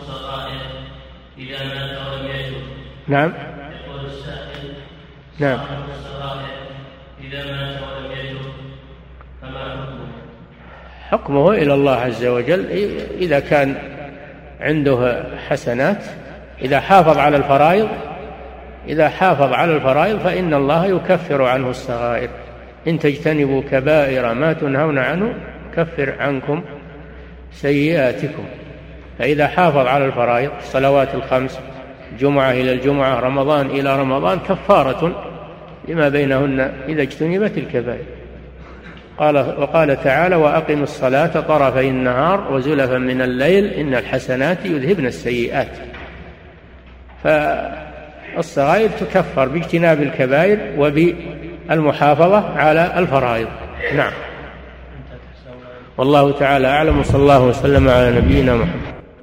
الصغائر إذا مات ولم يتب. نعم. يقول السائل: نعم. صاحب الصغائر إذا مات ولم يتب فما حكمه؟ حكمه إلى الله عز وجل. إذا كان عنده حسنات، إذا حافظ على الفرائض فإن الله يكفر عنه الصغائر. إن تجتنبوا كبائر ما تنهون عنه كفر عنكم سيئاتكم. فإذا حافظ على الفرائض، الصلوات الخمس، جمعة إلى الجمعة، رمضان إلى رمضان، كفارة لما بينهن إذا اجتنبت الكبائر. وقال تعالى: وأقم الصلاة طرفي النهار وزلفا من الليل إن الحسنات يذهبن السيئات. فالصغائر تكفر باجتناب الكبائر وبالمحافظة على الفرائض. نعم. والله تعالى أعلم، وصلى الله وسلم على نبينا محمد.